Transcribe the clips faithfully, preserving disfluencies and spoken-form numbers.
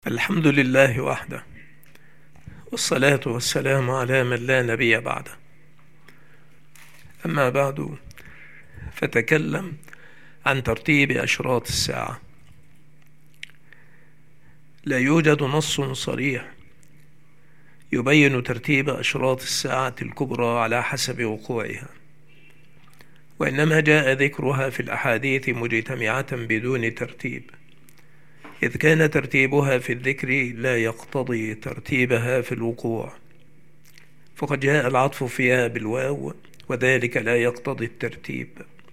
الحمد لله وحده، والصلاة والسلام على من لا نبي بعده. أما بعد، فتكلم عن ترتيب أشراط الساعة. لا يوجد نص صريح يبين ترتيب أشراط الساعة الكبرى على حسب وقوعها، وإنما جاء ذكرها في الأحاديث مجتمعة بدون ترتيب، إذ كان ترتيبها في الذكر لا يقتضي ترتيبها في الوقوع، فقد جاء العطف فيها بالواو وذلك لا يقتضي الترتيب.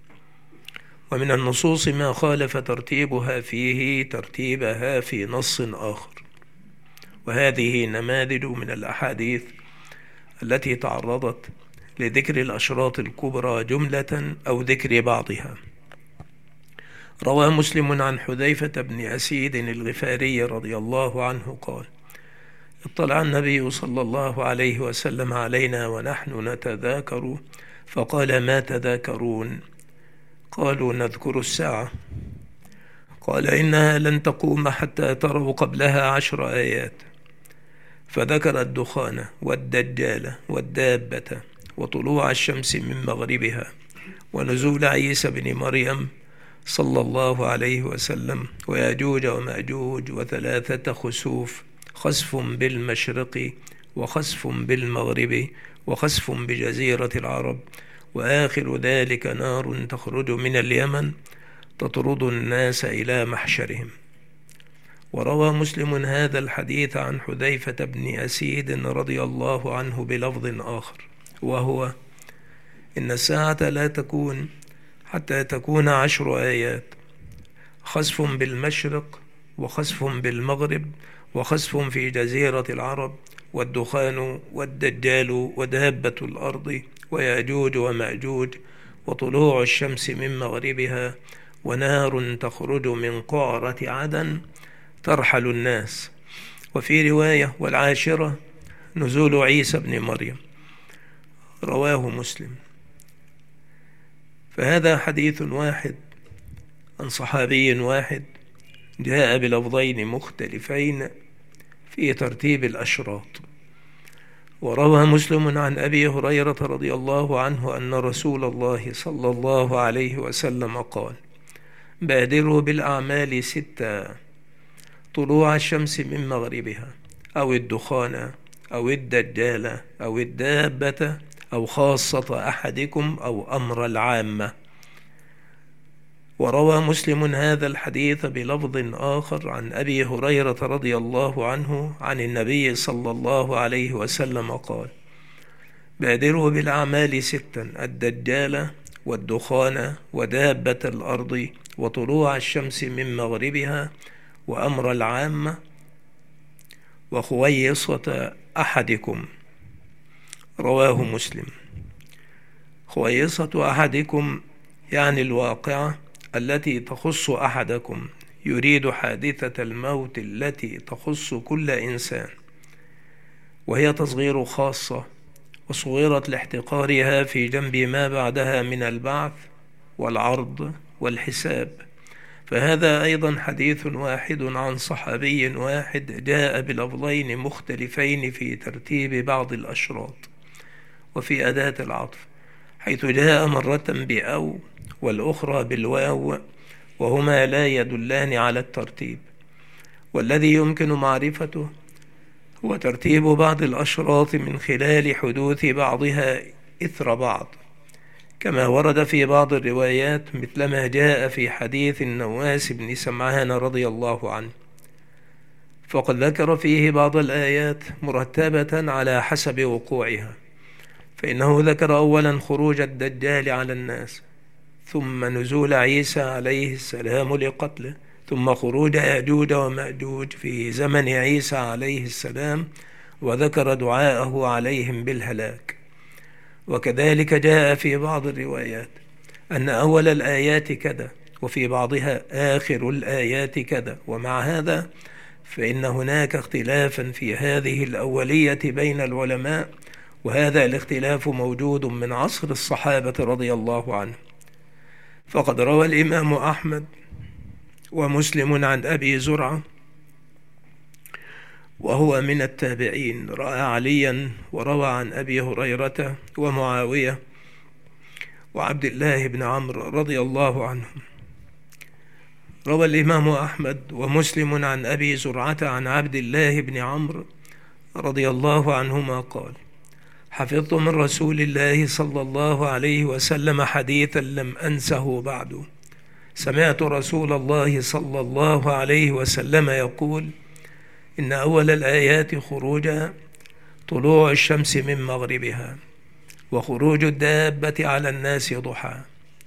ومن النصوص ما خالف ترتيبها فيه ترتيبها في نص آخر، وهذه نماذج من الأحاديث التي تعرضت لذكر الأشراط الكبرى جملة أو ذكر بعضها. روى مسلم عن حذيفة بن أسيد الغفاري رضي الله عنه قال: اطلع النبي صلى الله عليه وسلم علينا ونحن نتذاكر فقال: ما تذاكرون؟ قالوا: نذكر الساعة. قال: إنها لن تقوم حتى تروا قبلها عشر آيات، فذكر الدخان والدجال والدابة وطلوع الشمس من مغربها ونزول عيسى بن مريم صلى الله عليه وسلم وياجوج وماجوج وثلاثة خسوف، خسف بالمشرق وخسف بالمغرب وخسف بجزيرة العرب، وآخر ذلك نار تخرج من اليمن تطرد الناس إلى محشرهم. وروى مسلم هذا الحديث عن حذيفة بن أسيد رضي الله عنه بلفظ آخر، وهو: إن الساعة لا تكون حتى تكون عشر آيات، خسف بالمشرق وخسف بالمغرب وخسف في جزيرة العرب والدخان والدجال ودابة الأرض ويأجوج ومأجوج وطلوع الشمس من مغربها ونار تخرج من قعرة عدن ترحل الناس. وفي رواية: والعاشرة نزول عيسى بن مريم. رواه مسلم. فهذا حديث واحد عن صحابي واحد جاء بلفظين مختلفين في ترتيب الأشراط. وروى مسلم عن أبي هريرة رضي الله عنه أن رسول الله صلى الله عليه وسلم قال: بادروا بالأعمال ستة: طلوع الشمس من مغربها، أو الدخان، أو الدجال، أو الدابة، أو خاصة أحدكم، أو أمر العامة. وروى مسلم هذا الحديث بلفظ آخر عن أبي هريرة رضي الله عنه عن النبي صلى الله عليه وسلم قال: بادروا بالأعمال ستا: الدجال والدخان ودابة الأرض وطلوع الشمس من مغربها وأمر العامة وخويصة أحدكم. رواه مسلم. خويصة أحدكم يعني الواقعة التي تخص أحدكم، يريد حادثة الموت التي تخص كل إنسان، وهي تصغير خاصة، وصغيرت لاحتقارها في جنب ما بعدها من البعث والعرض والحساب. فهذا أيضا حديث واحد عن صحابي واحد جاء بلفظين مختلفين في ترتيب بعض الأشراط وفي أداة العطف، حيث جاء مرة بأو والأخرى بالواو، وهما لا يدلان على الترتيب. والذي يمكن معرفته هو ترتيب بعض الأشراط من خلال حدوث بعضها إثر بعض، كما ورد في بعض الروايات مثل ما جاء في حديث النواس بن سمعان رضي الله عنه، فقد ذكر فيه بعض الآيات مرتبة على حسب وقوعها. فإنه ذكر أولا خروج الدجال على الناس، ثم نزول عيسى عليه السلام لقتله، ثم خروج يأجوج ومأجوج في زمن عيسى عليه السلام، وذكر دعاءه عليهم بالهلاك. وكذلك جاء في بعض الروايات أن أول الآيات كذا، وفي بعضها آخر الآيات كذا. ومع هذا فإن هناك اختلافا في هذه الأولية بين العلماء، وهذا الاختلاف موجود من عصر الصحابة رضي الله عنهم. فقد روى الإمام أحمد ومسلم عن أبي زرعة وهو من التابعين، رأى عليا وروى عن أبي هريرة ومعاوية وعبد الله بن عمرو رضي الله عنهم. روى الإمام أحمد ومسلم عن أبي زرعة عن عبد الله بن عمرو رضي الله عنهما قال: حفظت من رسول الله صلى الله عليه وسلم حديثا لم أنسه بعد. سمعت رسول الله صلى الله عليه وسلم يقول: إن أول الآيات خروجها طلوع الشمس من مغربها، وخروج الدابة على الناس ضحى،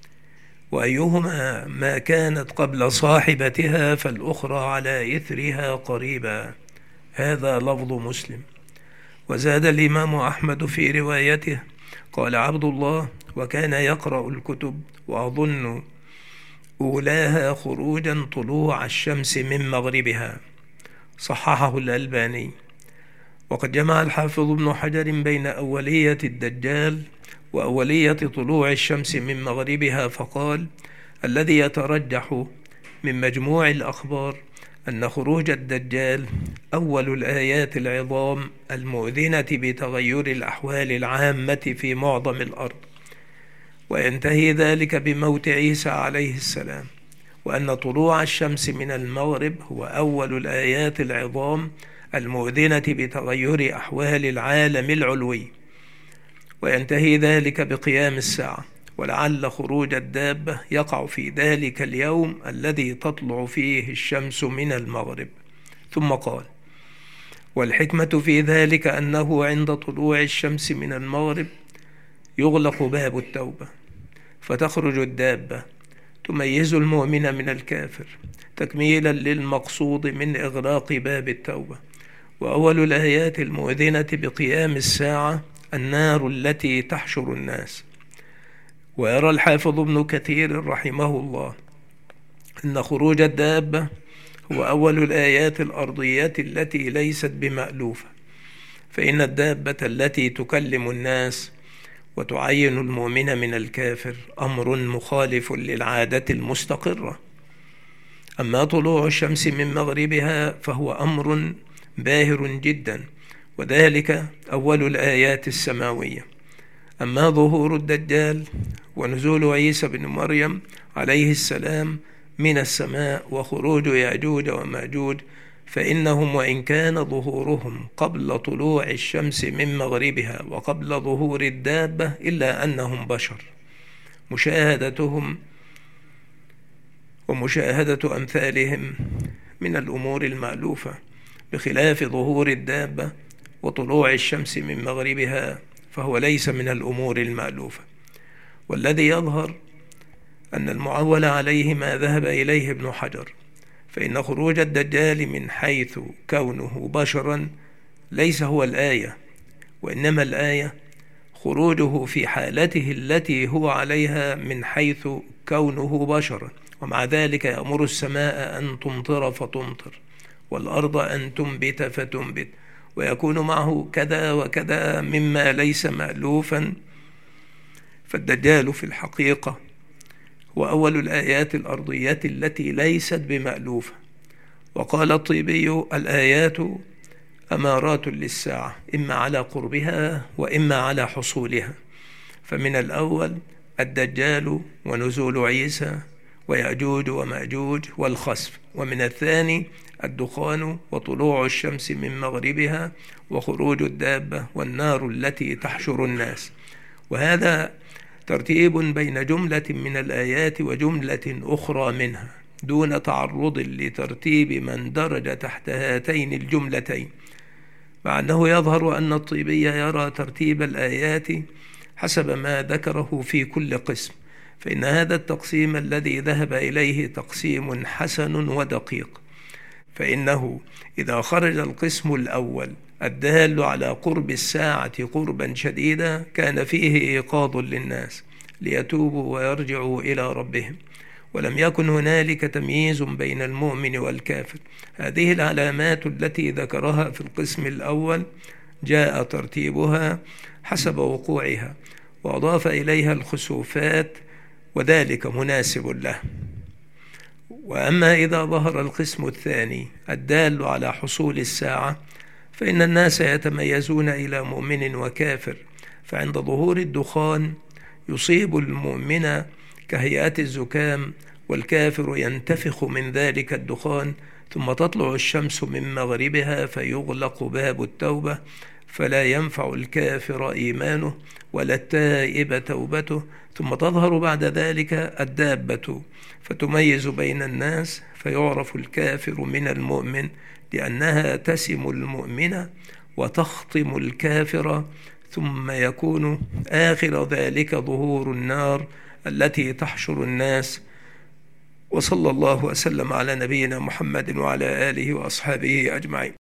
وأيهما ما كانت قبل صاحبتها فالأخرى على إثرها قريبا. هذا لفظ مسلم. وزاد الإمام أحمد في روايته: قال عبد الله: وكان يقرأ الكتب وأظن أولاها خروجا طلوع الشمس من مغربها. صححه الألباني. وقد جمع الحافظ ابن حجر بين أولية الدجال وأولية طلوع الشمس من مغربها، فقال: الذي يترجح من مجموع الأخبار أن خروج الدجال أول الآيات العظام المؤذنة بتغير الأحوال العامة في معظم الأرض، وينتهي ذلك بموت عيسى عليه السلام، وأن طلوع الشمس من المغرب هو أول الآيات العظام المؤذنة بتغير أحوال العالم العلوي، وينتهي ذلك بقيام الساعة، ولعل خروج الدابة يقع في ذلك اليوم الذي تطلع فيه الشمس من المغرب. ثم قال: والحكمة في ذلك أنه عند طلوع الشمس من المغرب يغلق باب التوبة، فتخرج الدابة تميز المؤمن من الكافر تكميلا للمقصود من إغلاق باب التوبة. وأول الآيات المؤذنة بقيام الساعة النار التي تحشر الناس. ويرى الحافظ ابن كثير رحمه الله أن خروج الدابة هو أول الآيات الأرضية التي ليست بمألوفة، فإن الدابة التي تكلم الناس وتعين المؤمن من الكافر أمر مخالف للعادة المستقرة. أما طلوع الشمس من مغربها فهو أمر باهر جدا، وذلك أول الآيات السماوية. أما ظهور الدجال ونزول عيسى بن مريم عليه السلام من السماء وخروج يأجوج ومأجوج فإنهم وإن كان ظهورهم قبل طلوع الشمس من مغربها وقبل ظهور الدابة إلا أنهم بشر، مشاهدتهم ومشاهدة أمثالهم من الأمور المألوفة، بخلاف ظهور الدابة وطلوع الشمس من مغربها فهو ليس من الأمور المألوفة. والذي يظهر أن المعول عليه ما ذهب إليه ابن حجر، فإن خروج الدجال من حيث كونه بشرا ليس هو الآية، وإنما الآية خروجه في حالته التي هو عليها من حيث كونه بشرا. ومع ذلك يأمر السماء أن تمطر فتمطر، والأرض أن تنبت فتنبت، ويكون معه كذا وكذا مما ليس مألوفا. فالدجال في الحقيقة هو أول الآيات الأرضية التي ليست بمألوفة. وقال الطيبي: الآيات أمارات للساعة، إما على قربها وإما على حصولها. فمن الأول الدجال ونزول عيسى ويأجوج ومأجوج والخسف، ومن الثاني الدخان وطلوع الشمس من مغربها وخروج الدابة والنار التي تحشر الناس. وهذا ترتيب بين جملة من الآيات وجملة أخرى منها دون تعرض لترتيب من درج تحت هاتين الجملتين، مع أنه يظهر أن الطيبي يرى ترتيب الآيات حسب ما ذكره في كل قسم، فإن هذا التقسيم الذي ذهب إليه تقسيم حسن ودقيق. فإنه إذا خرج القسم الأول الدال على قرب الساعة قربا شديدا كان فيه إيقاظ للناس ليتوبوا ويرجعوا إلى ربهم، ولم يكن هنالك تمييز بين المؤمن والكافر. هذه العلامات التي ذكرها في القسم الأول جاء ترتيبها حسب وقوعها، وأضاف إليها الخسوفات، وذلك مناسب له. وأما إذا ظهر القسم الثاني الدال على حصول الساعة فإن الناس يتميزون إلى مؤمن وكافر، فعند ظهور الدخان يصيب المؤمن كهيئة الزكام، والكافر ينتفخ من ذلك الدخان، ثم تطلع الشمس من مغربها فيغلق باب التوبة، فلا ينفع الكافر إيمانه ولا التائب توبته، ثم تظهر بعد ذلك الدابة فتميز بين الناس، فيعرف الكافر من المؤمن لأنها تسم المؤمن وتخطم الكافر، ثم يكون آخر ذلك ظهور النار التي تحشر الناس. وصلى الله وسلم على نبينا محمد وعلى آله وأصحابه أجمعين.